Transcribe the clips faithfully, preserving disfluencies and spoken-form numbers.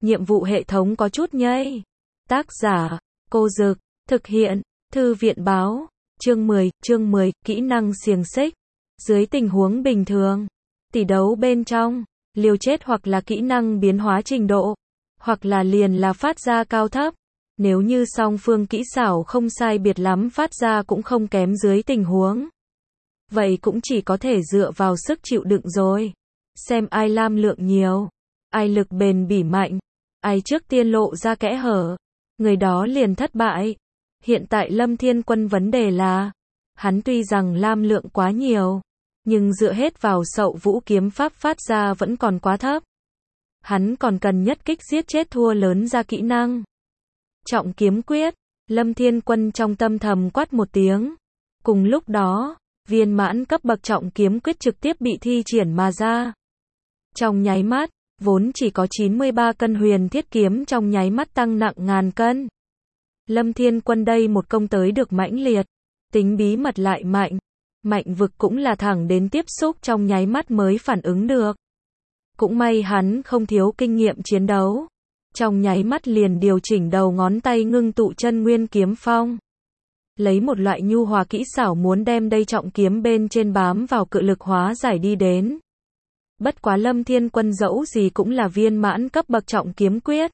nhiệm vụ hệ thống có chút nhây. Tác giả, Cô Dực, thực hiện, Thư viện báo, chương mười, chương mười, kỹ năng xiềng xích. Dưới tình huống bình thường, tỷ đấu bên trong, liều chết hoặc là kỹ năng biến hóa trình độ, hoặc là liền là phát ra cao thấp. Nếu như song phương kỹ xảo không sai biệt lắm phát ra cũng không kém dưới tình huống. Vậy cũng chỉ có thể dựa vào sức chịu đựng rồi. Xem ai lam lượng nhiều, ai lực bền bỉ mạnh, ai trước tiên lộ ra kẽ hở, người đó liền thất bại. Hiện tại Lâm Thiên Quân vấn đề là, hắn tuy rằng lam lượng quá nhiều, nhưng dựa hết vào Sậu Vũ kiếm pháp phát ra vẫn còn quá thấp. Hắn còn cần nhất kích giết chết thua lớn ra kỹ năng. Trọng kiếm quyết, Lâm Thiên Quân trong tâm thầm quát một tiếng. Cùng lúc đó, viên mãn cấp bậc trọng kiếm quyết trực tiếp bị thi triển mà ra. Trong nháy mắt, vốn chỉ có chín mươi ba cân huyền thiết kiếm trong nháy mắt tăng nặng ngàn cân. Lâm Thiên Quân đây một công tới được mãnh liệt, tính bí mật lại mạnh. Mạnh vực cũng là thẳng đến tiếp xúc trong nháy mắt mới phản ứng được. Cũng may hắn không thiếu kinh nghiệm chiến đấu. Trong nháy mắt liền điều chỉnh đầu ngón tay ngưng tụ chân nguyên kiếm phong. Lấy một loại nhu hòa kỹ xảo muốn đem đây trọng kiếm bên trên bám vào cự lực hóa giải đi đến. Bất quá Lâm Thiên Quân dẫu gì cũng là viên mãn cấp bậc trọng kiếm quyết.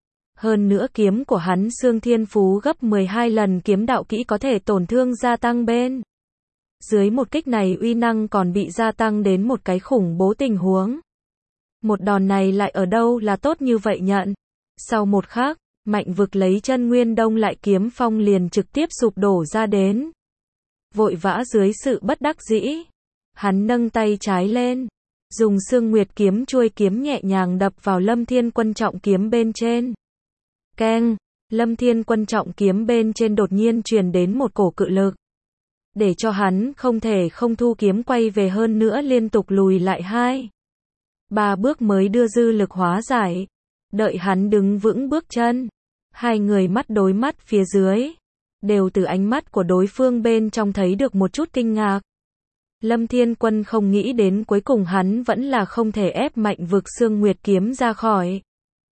Hơn nữa kiếm của hắn xương thiên phú gấp mười hai lần kiếm đạo kỹ có thể tổn thương gia tăng bên. Dưới một kích này uy năng còn bị gia tăng đến một cái khủng bố tình huống. Một đòn này lại ở đâu là tốt như vậy nhận. Sau một khắc, Mạnh vực lấy chân nguyên đông lại kiếm phong liền trực tiếp sụp đổ ra đến. Vội vã dưới sự bất đắc dĩ, hắn nâng tay trái lên, dùng Sương Nguyệt kiếm chuôi kiếm nhẹ nhàng đập vào Lâm Thiên Quân trọng kiếm bên trên. Keng, Lâm Thiên Quân trọng kiếm bên trên đột nhiên truyền đến một cổ cự lực, để cho hắn không thể không thu kiếm quay về, hơn nữa liên tục lùi lại hai, ba bước mới đưa dư lực hóa giải. Đợi hắn đứng vững bước chân, hai người mắt đối mắt phía dưới, đều từ ánh mắt của đối phương bên trong thấy được một chút kinh ngạc. Lâm Thiên Quân không nghĩ đến cuối cùng hắn vẫn là không thể ép Mạnh vực Sương Nguyệt kiếm ra khỏi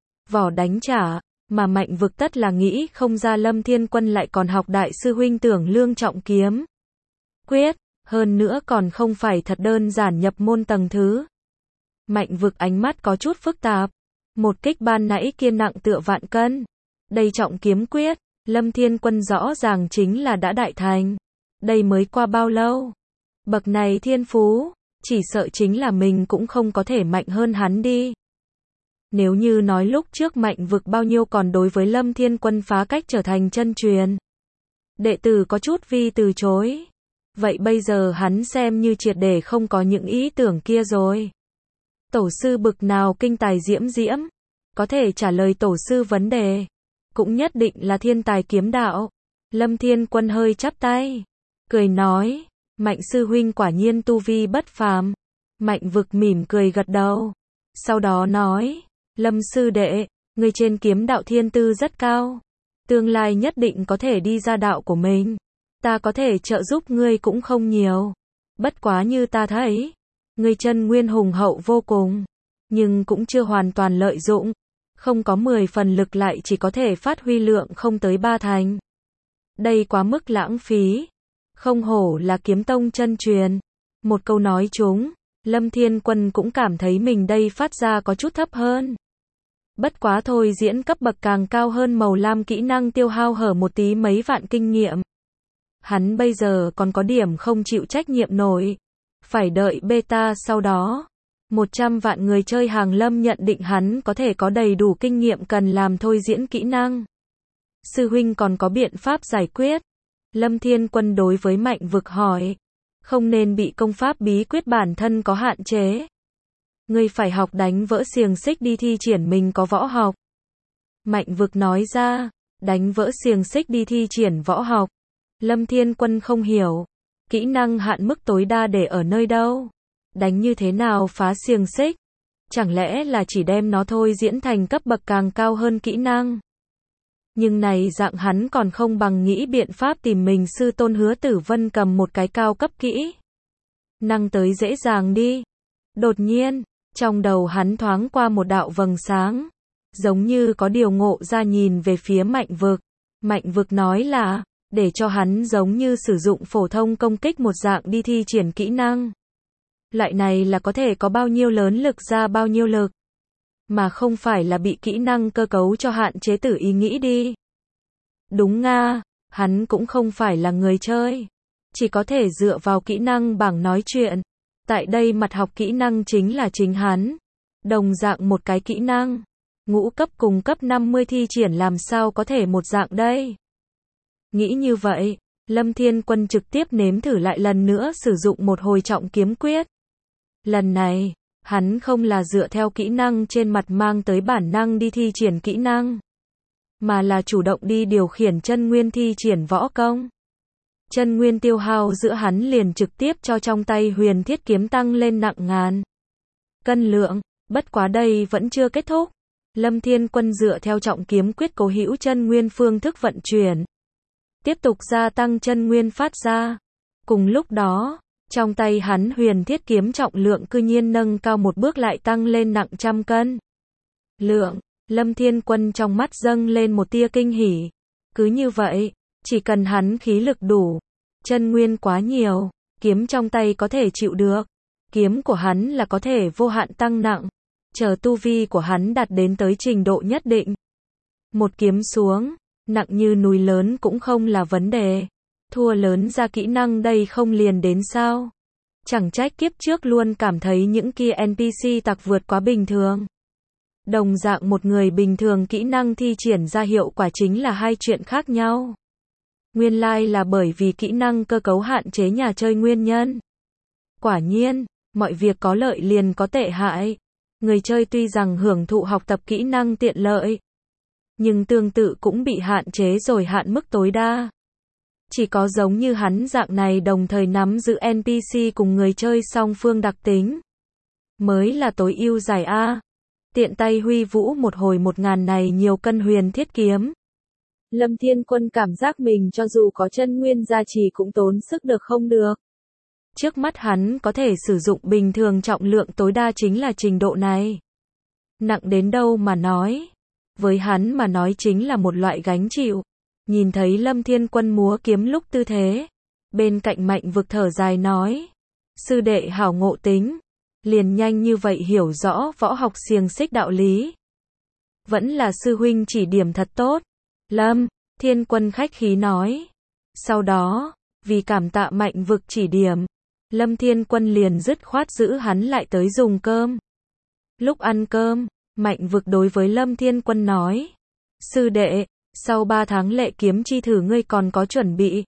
vỏ đánh trả, mà Mạnh vực tất là nghĩ không ra Lâm Thiên Quân lại còn học đại sư huynh Tưởng Lương trọng kiếm quyết, hơn nữa còn không phải thật đơn giản nhập môn tầng thứ. Mạnh vực ánh mắt có chút phức tạp. Một kích ban nãy kia nặng tựa vạn cân. Đây trọng kiếm quyết, Lâm Thiên Quân rõ ràng chính là đã đại thành. Đây mới qua bao lâu? Bậc này thiên phú, chỉ sợ chính là mình cũng không có thể mạnh hơn hắn đi. Nếu như nói lúc trước Mạnh vực bao nhiêu còn đối với Lâm Thiên Quân phá cách trở thành chân truyền, đệ tử có chút vi từ chối. Vậy bây giờ hắn xem như triệt để không có những ý tưởng kia rồi. Tổ sư bực nào kinh tài diễm diễm, có thể trả lời tổ sư vấn đề, cũng nhất định là thiên tài kiếm đạo. Lâm Thiên Quân hơi chắp tay, cười nói, Mạnh sư huynh quả nhiên tu vi bất phàm. Mạnh vực mỉm cười gật đầu, sau đó nói, Lâm sư đệ, ngươi trên kiếm đạo thiên tư rất cao, tương lai nhất định có thể đi ra đạo của mình. Ta có thể trợ giúp ngươi cũng không nhiều, bất quá như ta thấy, ngươi chân nguyên hùng hậu vô cùng, nhưng cũng chưa hoàn toàn lợi dụng, không có mười phần lực lại chỉ có thể phát huy lượng không tới ba thành. Đây quá mức lãng phí, không hổ là kiếm tông chân truyền. Một câu nói trúng, Lâm Thiên Quân cũng cảm thấy mình đây phát ra có chút thấp hơn. Bất quá thôi diễn cấp bậc càng cao hơn màu lam kỹ năng tiêu hao hở một tí mấy vạn kinh nghiệm. Hắn bây giờ còn có điểm không chịu trách nhiệm nổi. Phải đợi beta sau đó. một trăm vạn người chơi hàng Lâm nhận định hắn có thể có đầy đủ kinh nghiệm cần làm thôi diễn kỹ năng. Sư huynh còn có biện pháp giải quyết? Lâm Thiên Quân đối với Mạnh vực hỏi. Không nên bị công pháp bí quyết bản thân có hạn chế. Ngươi phải học đánh vỡ xiềng xích đi thi triển mình có võ học. Mạnh vực nói ra, đánh vỡ xiềng xích đi thi triển võ học. Lâm Thiên Quân không hiểu. Kỹ năng hạn mức tối đa để ở nơi đâu? Đánh như thế nào phá xiềng xích? Chẳng lẽ là chỉ đem nó thôi diễn thành cấp bậc càng cao hơn kỹ năng? Nhưng này dạng hắn còn không bằng nghĩ biện pháp tìm mình sư tôn Hứa Tử Vân cầm một cái cao cấp kỹ năng tới dễ dàng đi. Đột nhiên, trong đầu hắn thoáng qua một đạo vầng sáng. giống như có điều ngộ ra nhìn về phía Mạnh Vực. Mạnh Vực nói là, để cho hắn giống như sử dụng phổ thông công kích một dạng đi thi triển kỹ năng. Loại này là có thể có bao nhiêu lớn lực ra bao nhiêu lực. Mà không phải là bị kỹ năng cơ cấu cho hạn chế tử ý nghĩ đi. Đúng nga, hắn cũng không phải là người chơi. Chỉ có thể dựa vào kỹ năng bảng nói chuyện. Tại đây mặt học kỹ năng chính là chính hắn. Đồng dạng một cái kỹ năng. Ngũ cấp cùng cấp năm mươi thi triển làm sao có thể một dạng đây. Nghĩ như vậy, Lâm Thiên Quân trực tiếp nếm thử lại lần nữa sử dụng một hồi trọng kiếm quyết. Lần này, hắn không là dựa theo kỹ năng trên mặt mang tới bản năng đi thi triển kỹ năng, mà là chủ động đi điều khiển chân nguyên thi triển võ công. Chân nguyên tiêu hao giữa hắn liền trực tiếp cho trong tay huyền thiết kiếm tăng lên nặng ngàn cân lượng, bất quá đây vẫn chưa kết thúc. Lâm Thiên Quân dựa theo trọng kiếm quyết cố hữu chân nguyên phương thức vận chuyển, tiếp tục gia tăng chân nguyên phát ra. Cùng lúc đó, trong tay hắn huyền thiết kiếm trọng lượng cư nhiên nâng cao một bước lại tăng lên nặng trăm cân. Lượng, Lâm Thiên Quân trong mắt dâng lên một tia kinh hỉ. Cứ như vậy, chỉ cần hắn khí lực đủ, chân nguyên quá nhiều, kiếm trong tay có thể chịu được. Kiếm của hắn là có thể vô hạn tăng nặng, chờ tu vi của hắn đạt đến tới trình độ nhất định. Một kiếm xuống, nặng như núi lớn cũng không là vấn đề. Thua lớn ra kỹ năng đây không liền đến sao? Chẳng trách kiếp trước luôn cảm thấy những kia en pê xê tặc vượt quá bình thường. Đồng dạng một người bình thường kỹ năng thi triển ra hiệu quả chính là hai chuyện khác nhau. Nguyên lai là bởi vì kỹ năng cơ cấu hạn chế nhà chơi nguyên nhân. Quả nhiên, mọi việc có lợi liền có tệ hại. Người chơi tuy rằng hưởng thụ học tập kỹ năng tiện lợi, nhưng tương tự cũng bị hạn chế rồi hạn mức tối đa. Chỉ có giống như hắn dạng này đồng thời nắm giữ en pê xê cùng người chơi song phương đặc tính, mới là tối ưu giải A. Tiện tay huy vũ một hồi một ngàn này nhiều cân huyền thiết kiếm. Lâm Thiên Quân cảm giác mình cho dù có chân nguyên gia trì cũng tốn sức được không được. Trước mắt hắn có thể sử dụng bình thường trọng lượng tối đa chính là trình độ này. Nặng đến đâu mà nói. Với hắn mà nói chính là một loại gánh chịu. Nhìn thấy Lâm Thiên Quân múa kiếm lúc tư thế. Bên cạnh Mạnh Vực thở dài nói. Sư đệ hảo ngộ tính. Liền nhanh như vậy hiểu rõ võ học xiềng xích đạo lý. Vẫn là sư huynh chỉ điểm thật tốt. Lâm Thiên Quân khách khí nói. Sau đó, vì cảm tạ Mạnh Vực chỉ điểm, Lâm Thiên Quân liền dứt khoát giữ hắn lại tới dùng cơm. Lúc ăn cơm, Mạnh Vực đối với Lâm Thiên Quân nói. Sư đệ, sau ba tháng lệ kiếm chi thử ngươi còn có chuẩn bị.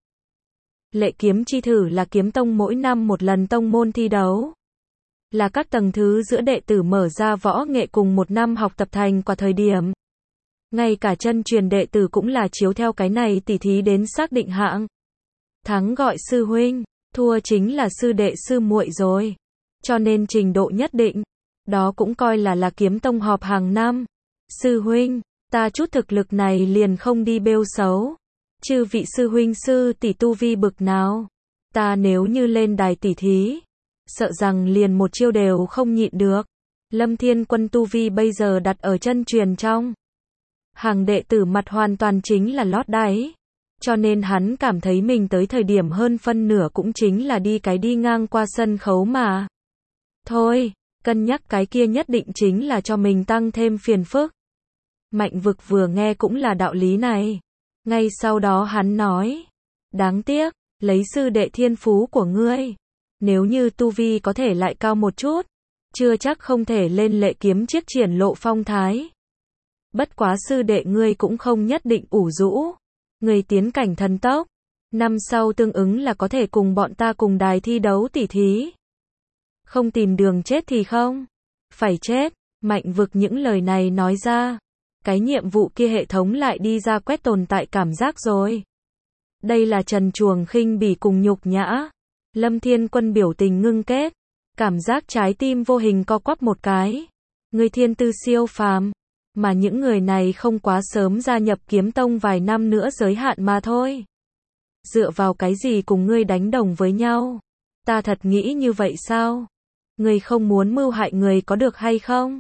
Lệ kiếm chi thử là kiếm tông mỗi năm một lần tông môn thi đấu. Là các tầng thứ giữa đệ tử mở ra võ nghệ cùng một năm học tập thành quả thời điểm. Ngay cả chân truyền đệ tử cũng là chiếu theo cái này tỉ thí đến xác định hạng. Thắng gọi sư huynh, thua chính là sư đệ sư muội rồi. Cho nên trình độ nhất định, đó cũng coi là là kiếm tông họp hàng năm. Sư huynh, ta chút thực lực này liền không đi bêu xấu. Chư vị sư huynh sư tỷ tu vi bực nào, ta nếu như lên đài tỉ thí, sợ rằng liền một chiêu đều không nhịn được. Lâm Thiên Quân tu vi bây giờ đặt ở chân truyền trong hàng đệ tử mặt hoàn toàn chính là lót đáy. Cho nên hắn cảm thấy mình tới thời điểm hơn phân nửa cũng chính là đi cái đi ngang qua sân khấu mà. Thôi, cân nhắc cái kia nhất định chính là cho mình tăng thêm phiền phức. Mạnh Vực vừa nghe cũng là đạo lý này. Ngay sau đó hắn nói. Đáng tiếc, lấy sư đệ thiên phú của ngươi. Nếu như tu vi có thể lại cao một chút, chưa chắc không thể lên lệ kiếm chiếc triển lộ phong thái. Bất quá sư đệ ngươi cũng không nhất định ủ rũ. Người tiến cảnh thần tốc. Năm sau tương ứng là có thể cùng bọn ta cùng đài thi đấu tỉ thí. Không tìm đường chết thì không. Phải chết. Mạnh Vực những lời này nói ra. Cái nhiệm vụ kia hệ thống lại đi ra quét tồn tại cảm giác rồi. Đây là trần truồng khinh bỉ cùng nhục nhã. Lâm Thiên Quân biểu tình ngưng kết. Cảm giác trái tim vô hình co quắp một cái. Người thiên tư siêu phàm. Mà những người này không quá sớm gia nhập kiếm tông vài năm nữa giới hạn mà thôi. Dựa vào cái gì cùng ngươi đánh đồng với nhau? Ta thật nghĩ như vậy sao? Ngươi không muốn mưu hại người có được hay không?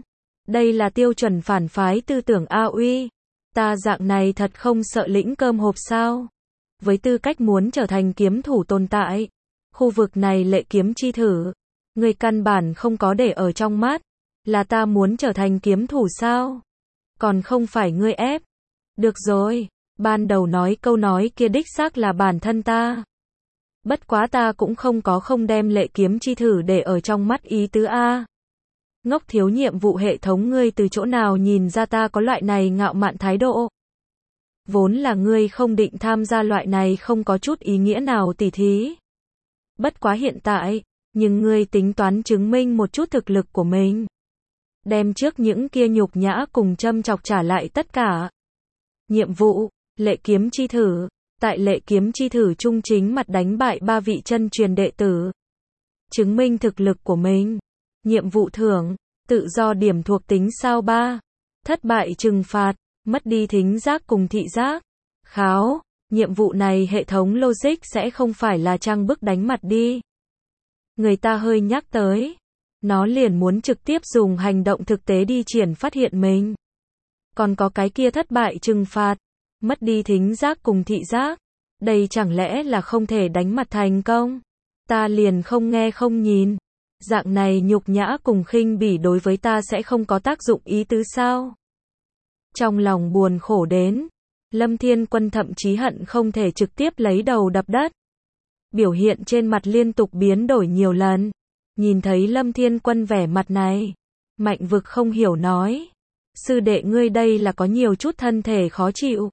Đây là tiêu chuẩn phản phái tư tưởng A Uy. Ta dạng này thật không sợ lĩnh cơm hộp sao? Với tư cách muốn trở thành kiếm thủ tồn tại, khu vực này lệ kiếm chi thử, người căn bản không có để ở trong mắt. Là ta muốn trở thành kiếm thủ sao? Còn không phải ngươi ép. Được rồi, ban đầu nói câu nói kia đích xác là bản thân ta. Bất quá ta cũng không có không đem lệ kiếm chi thử để ở trong mắt ý tứ A. Ngốc thiếu nhiệm vụ hệ thống, ngươi từ chỗ nào nhìn ra ta có loại này ngạo mạn thái độ? Vốn là ngươi không định tham gia loại này không có chút ý nghĩa nào tỉ thí. Bất quá hiện tại, nhưng ngươi tính toán chứng minh một chút thực lực của mình. Đem trước những kia nhục nhã cùng châm chọc trả lại tất cả. Nhiệm vụ, lệ kiếm chi thử. Tại lệ kiếm chi thử trung chính mặt đánh bại ba vị chân truyền đệ tử. Chứng minh thực lực của mình. Nhiệm vụ thưởng, tự do điểm thuộc tính sao ba. Thất bại trừng phạt, mất đi thính giác cùng thị giác. Kháo, nhiệm vụ này hệ thống logic sẽ không phải là trang bức đánh mặt đi. Người ta hơi nhắc tới. Nó liền muốn trực tiếp dùng hành động thực tế đi triển phát hiện mình. Còn có cái kia thất bại trừng phạt, mất đi thính giác cùng thị giác. Đây chẳng lẽ là không thể đánh mặt thành công? Ta liền không nghe không nhìn. Dạng này nhục nhã cùng khinh bỉ đối với ta sẽ không có tác dụng ý tứ sao? Trong lòng buồn khổ đến, Lâm Thiên Quân thậm chí hận không thể trực tiếp lấy đầu đập đất. Biểu hiện trên mặt liên tục biến đổi nhiều lần. Nhìn thấy Lâm Thiên Quân vẻ mặt này, Mạnh Vực không hiểu nói. Sư đệ ngươi đây là có nhiều chút thân thể khó chịu.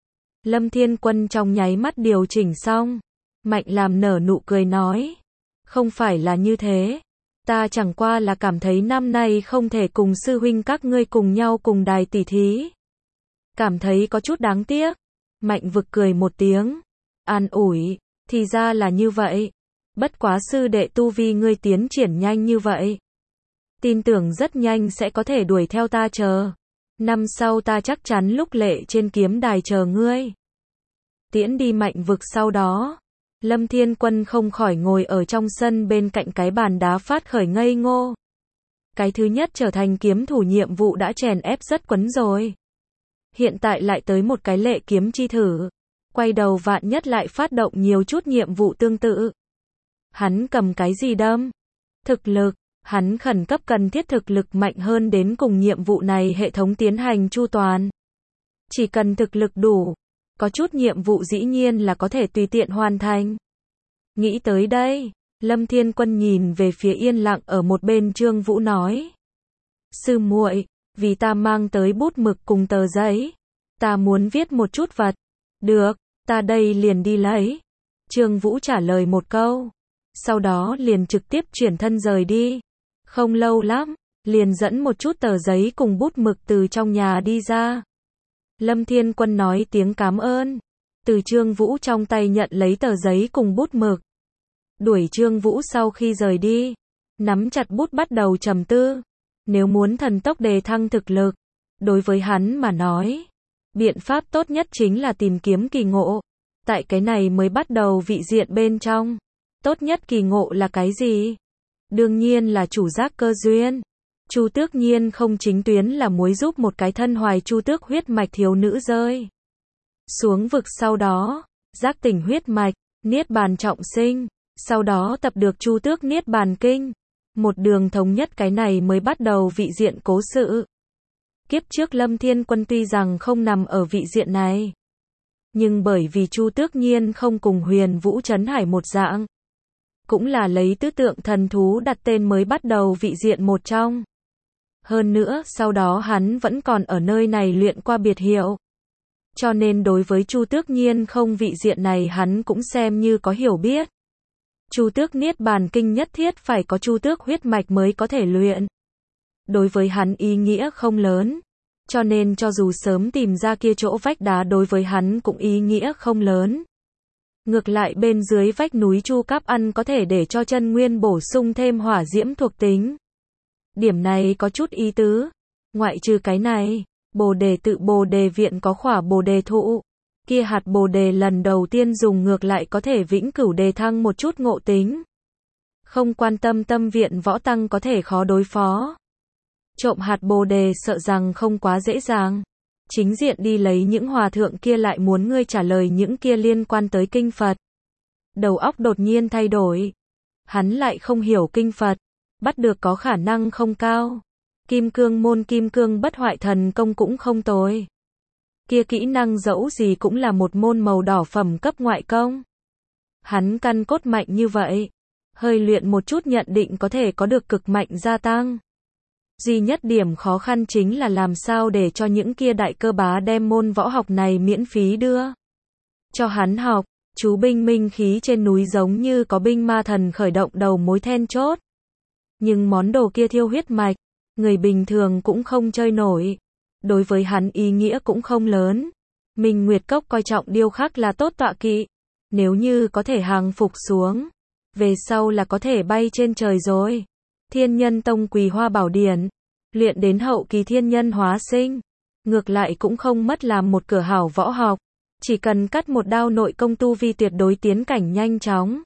Lâm Thiên Quân trong nháy mắt điều chỉnh xong. Mạnh làm nở nụ cười nói. Không phải là như thế. Ta chẳng qua là cảm thấy năm nay không thể cùng sư huynh các ngươi cùng nhau cùng đài tỉ thí. Cảm thấy có chút đáng tiếc. Mạnh Vực cười một tiếng. An ủi, thì ra là như vậy. Bất quá sư đệ tu vi ngươi tiến triển nhanh như vậy. Tin tưởng rất nhanh sẽ có thể đuổi theo ta chờ. Năm sau ta chắc chắn lúc lệ trên kiếm đài chờ ngươi. Tiễn đi Mạnh Vực sau đó. Lâm Thiên Quân không khỏi ngồi ở trong sân bên cạnh cái bàn đá phát khởi ngây ngô. Cái thứ nhất trở thành kiếm thủ nhiệm vụ đã chèn ép rất quấn rồi. Hiện tại lại tới một cái lệ kiếm chi thử. Quay đầu vạn nhất lại phát động nhiều chút nhiệm vụ tương tự. Hắn cầm cái gì đâm? Thực lực. Hắn khẩn cấp cần thiết thực lực mạnh hơn đến cùng nhiệm vụ này hệ thống tiến hành chu toàn. Chỉ cần thực lực đủ. Có chút nhiệm vụ dĩ nhiên là có thể tùy tiện hoàn thành. Nghĩ tới đây, Lâm Thiên Quân nhìn về phía yên lặng ở một bên Trương Vũ nói. Sư muội, vì ta mang tới bút mực cùng tờ giấy. Ta muốn viết một chút vật. Được, ta đây liền đi lấy. Trương Vũ trả lời một câu. Sau đó liền trực tiếp chuyển thân rời đi. Không lâu lắm, liền dẫn một chút tờ giấy cùng bút mực từ trong nhà đi ra. Lâm Thiên Quân nói tiếng cảm ơn. Từ Trương Vũ trong tay nhận lấy tờ giấy cùng bút mực. Đuổi Trương Vũ sau khi rời đi. Nắm chặt bút bắt đầu trầm tư. Nếu muốn thần tốc đề thăng thực lực. Đối với hắn mà nói. Biện pháp tốt nhất chính là tìm kiếm kỳ ngộ. Tại cái này mới bắt đầu vị diện bên trong. Tốt nhất kỳ ngộ là cái gì? Đương nhiên là chủ giác cơ duyên. Chu Tước Nhiên không chính tuyến là muối giúp một cái thân hoài Chu Tước huyết mạch thiếu nữ rơi xuống vực, sau đó giác tỉnh huyết mạch, niết bàn trọng sinh, sau đó tập được Chu Tước Niết Bàn Kinh, một đường thống nhất cái này mới bắt đầu vị diện cố sự. Kiếp trước Lâm Thiên Quân tuy rằng không nằm ở vị diện này, nhưng bởi vì Chu Tước Nhiên không cùng Huyền Vũ Trấn Hải một dạng, cũng là lấy tứ tượng thần thú đặt tên mới bắt đầu vị diện một trong. Hơn nữa, sau đó hắn vẫn còn ở nơi này luyện qua biệt hiệu. Cho nên đối với Chu Tước Nhiên không vị diện này hắn cũng xem như có hiểu biết. Chu Tước Niết Bàn Kinh nhất thiết phải có Chu Tước huyết mạch mới có thể luyện. Đối với hắn ý nghĩa không lớn. Cho nên cho dù sớm tìm ra kia chỗ vách đá đối với hắn cũng ý nghĩa không lớn. Ngược lại bên dưới vách núi Chu Cáp ăn có thể để cho chân nguyên bổ sung thêm hỏa diễm thuộc tính. Điểm này có chút ý tứ. Ngoại trừ cái này, Bồ đề tự Bồ đề viện có khỏa Bồ đề thụ. Kia hạt Bồ đề lần đầu tiên dùng ngược lại có thể vĩnh cửu đề thăng một chút ngộ tính. Không quan tâm tâm viện võ tăng có thể khó đối phó. Trộm hạt bồ đề sợ rằng không quá dễ dàng. Chính diện đi lấy những hòa thượng kia lại muốn ngươi trả lời những kia liên quan tới kinh Phật. Đầu óc đột nhiên thay đổi. Hắn lại không hiểu kinh Phật. Bắt được có khả năng không cao. Kim cương môn kim cương bất hoại thần công cũng không tồi. Kia kỹ năng dẫu gì cũng là một môn màu đỏ phẩm cấp ngoại công. Hắn căn cốt mạnh như vậy. Hơi luyện một chút nhận định có thể có được cực mạnh gia tăng. Duy nhất điểm khó khăn chính là làm sao để cho những kia đại cơ bá đem môn võ học này miễn phí đưa cho hắn học. Chú binh minh khí trên núi giống như có binh ma thần khởi động đầu mối then chốt. Nhưng món đồ kia thiêu huyết mạch, người bình thường cũng không chơi nổi. Đối với hắn ý nghĩa cũng không lớn. Minh Nguyệt Cốc coi trọng điêu khắc là tốt tọa kỵ. Nếu như có thể hàng phục xuống, về sau là có thể bay trên trời rồi. Thiên Nhân Tông Quỳ Hoa Bảo Điển, luyện đến hậu kỳ thiên nhân hóa sinh, ngược lại cũng không mất làm một cửa hảo võ học, chỉ cần cắt một đao nội công tu vi tuyệt đối tiến cảnh nhanh chóng.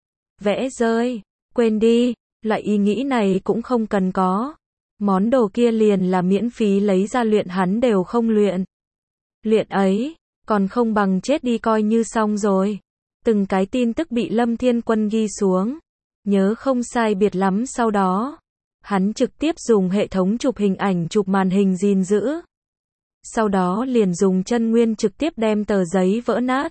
Vẽ rơi, quên đi, loại ý nghĩ này cũng không cần có. Món đồ kia liền là miễn phí lấy ra luyện hắn đều không luyện. Luyện ấy, còn không bằng chết đi coi như xong rồi. Từng cái tin tức bị Lâm Thiên Quân ghi xuống. Nhớ không sai biệt lắm sau đó. Hắn trực tiếp dùng hệ thống chụp hình ảnh chụp màn hình gìn giữ. Sau đó liền dùng chân nguyên trực tiếp đem tờ giấy vỡ nát.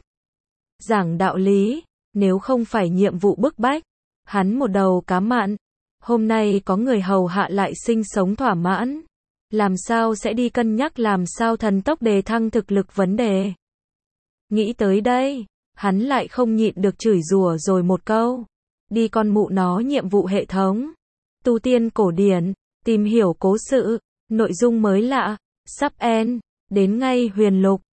Giảng đạo lý, nếu không phải nhiệm vụ bức bách, hắn một đầu cá mặn. Hôm nay có người hầu hạ lại sinh sống thỏa mãn. Làm sao sẽ đi cân nhắc làm sao thần tốc đề thăng thực lực vấn đề. Nghĩ tới đây, hắn lại không nhịn được chửi rủa rồi một câu. Đi con mụ nó nhiệm vụ hệ thống. Tu tiên cổ điển, tìm hiểu cố sự, nội dung mới lạ, sắp end, đến ngay huyền lục.